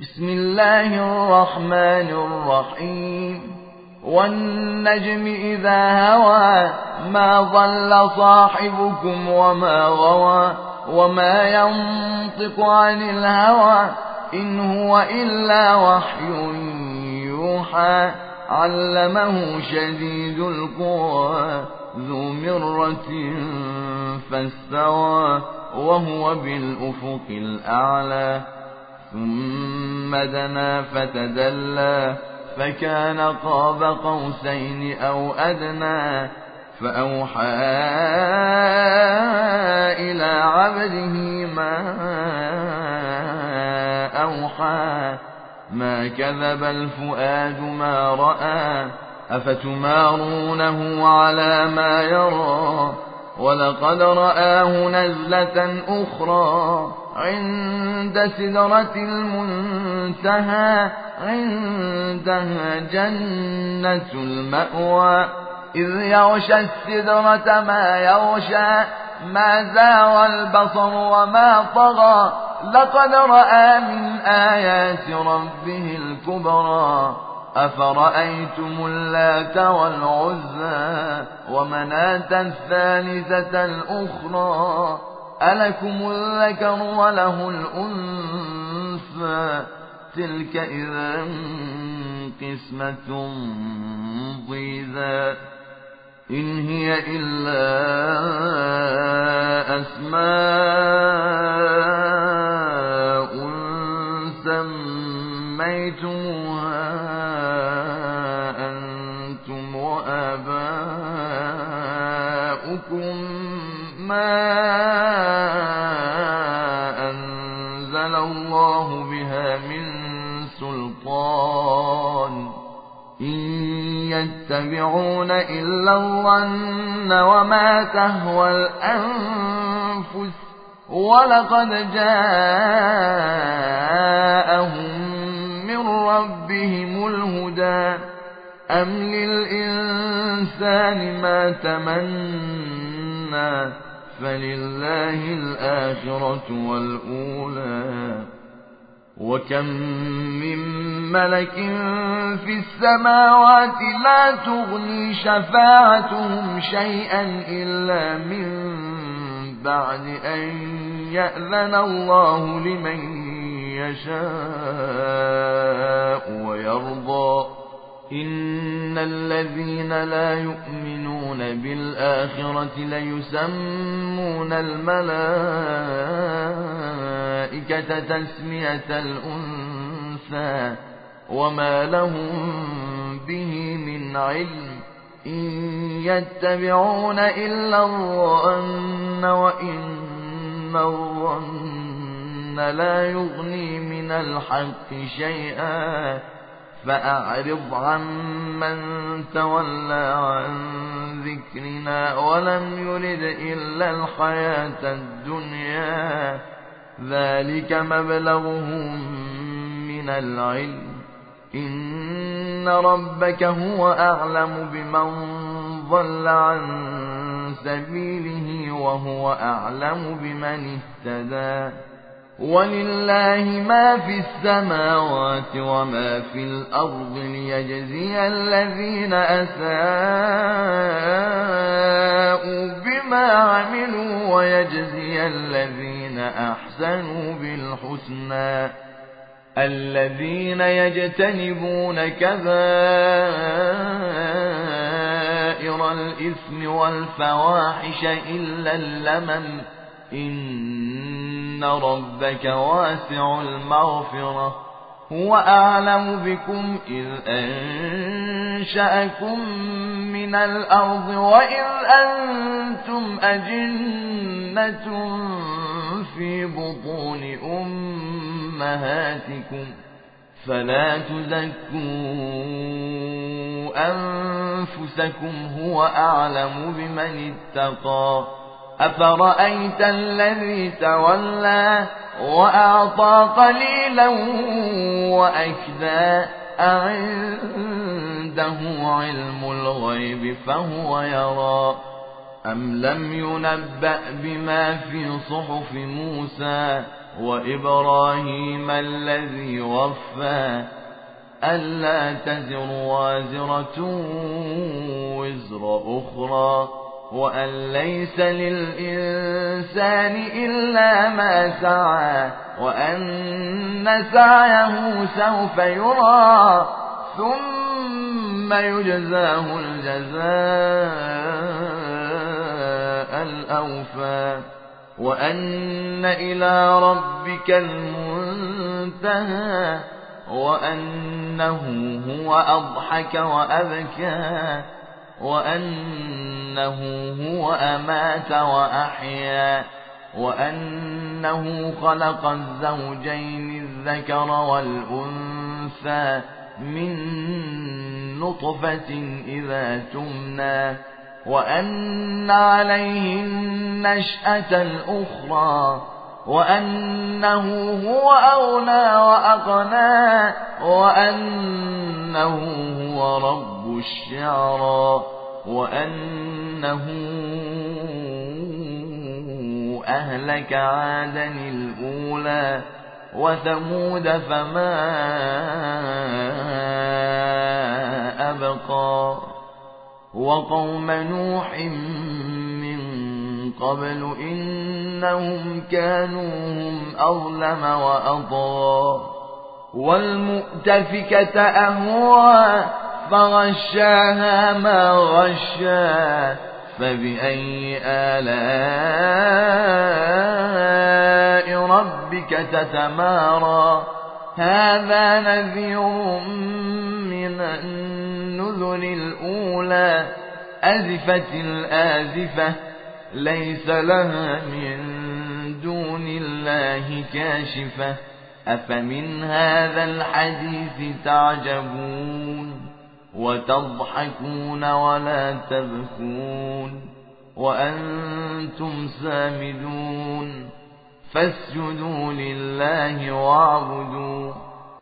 بسم الله الرحمن الرحيم والنجم إذا هوى ما ضل صاحبكم وما غوى وما ينطق عن الهوى إن هو إلا وحي يوحى علمه شديد القوى ذو مرة فاستوى وهو بالأفق الأعلى ثم دنا فتدلى فكان قاب قوسين أو أدنى فأوحى إلى عبده ما أوحى ما كذب الفؤاد ما رأى أفتمارونه على ما يرى ولقد رآه نزلة أخرى عند سدرة المنتهى عندها جنة المأوى إذ يغشى السدرة ما يغشى ما زاغ البصر وما طغى لقد رأى من آيات ربه الكبرى أفرأيتم اللات والعزى ومناة الثالثة الأخرى ألكم الذكر وله الأنثى تلك إذا قسمة ضيزى إن هي إلا أسماء سميتموها أنتم وآباؤكم ما أنزل الله بها من سلطان إن يتبعون إلا الظن وما تهوى الأنفس ولقد جاءهم من ربهم الهدى أم للإنسان ما تمنى فلله الآخرة والأولى وكم من ملك في السماوات لا تغني شفاعتهم شيئا إلا من بعد أن يأذن الله لمن يشاء ويرضى إن الذين لا يؤمنون بالآخرة ليسمون الملائكة تسمية الأنثى وما لهم به من علم إن يتبعون إلا الظن وإن الظن لا يغني من الحق شيئا فأعرض عمن تولى عن ذكرنا ولم يرد إلا الحياة الدنيا ذلك مبلغهم من العلم إن ربك هو أعلم بمن ضل عن سبيله وهو أعلم بمن اهتدى ولله ما في السماوات وما في الأرض ليجزي الذين أساءوا بما عملوا ويجزي الذين أحسنوا بالحسنى الذين يجتنبون كبائر الإثم والفواحش إلا اللمم إن ربك واسع المغفرة هو أعلم بكم إذ أنشأكم من الأرض وإذ أنتم أجنة في بطون أمهاتكم فلا تزكوا أنفسكم هو أعلم بمن اتقى أفرأيت الذي تولى وأعطى قليلا وأكدى أعنده علم الغيب فهو يرى أم لم ينبأ بما في صحف موسى وإبراهيم الذي وفى ألا تزر وازرة وزر أخرى وأن ليس للإنسان إلا ما سعى وأن سعيه سوف يرى ثم يجزاه الجزاء الأوفى وأن إلى ربك المنتهى وأنه هو أضحك وأبكى وأنه هو أمات وأحيا وأنه خلق الزوجين الذكر والأنثى من نطفة إذا تمنى وأن عليه النشأة الأخرى وأنه هو أغنى وأقنى وأنه هو رب الشعرى وأنه أهلك عادا الأولى وثمود فما أبقى وقوم نوح من قبل إنهم كانوا هم أظلم وأطغى والمؤتفكة أهوى فغشاها ما غشا فبأي آلاء ربك تتمارى هذا نذير من النذر الأولى أزفت الآزفة ليس لها من دون الله كاشفة أفمن هذا الحديث تعجبون وتضحكون ولا تبكون وأنتم سامدون فاسجدوا لله واعبدوا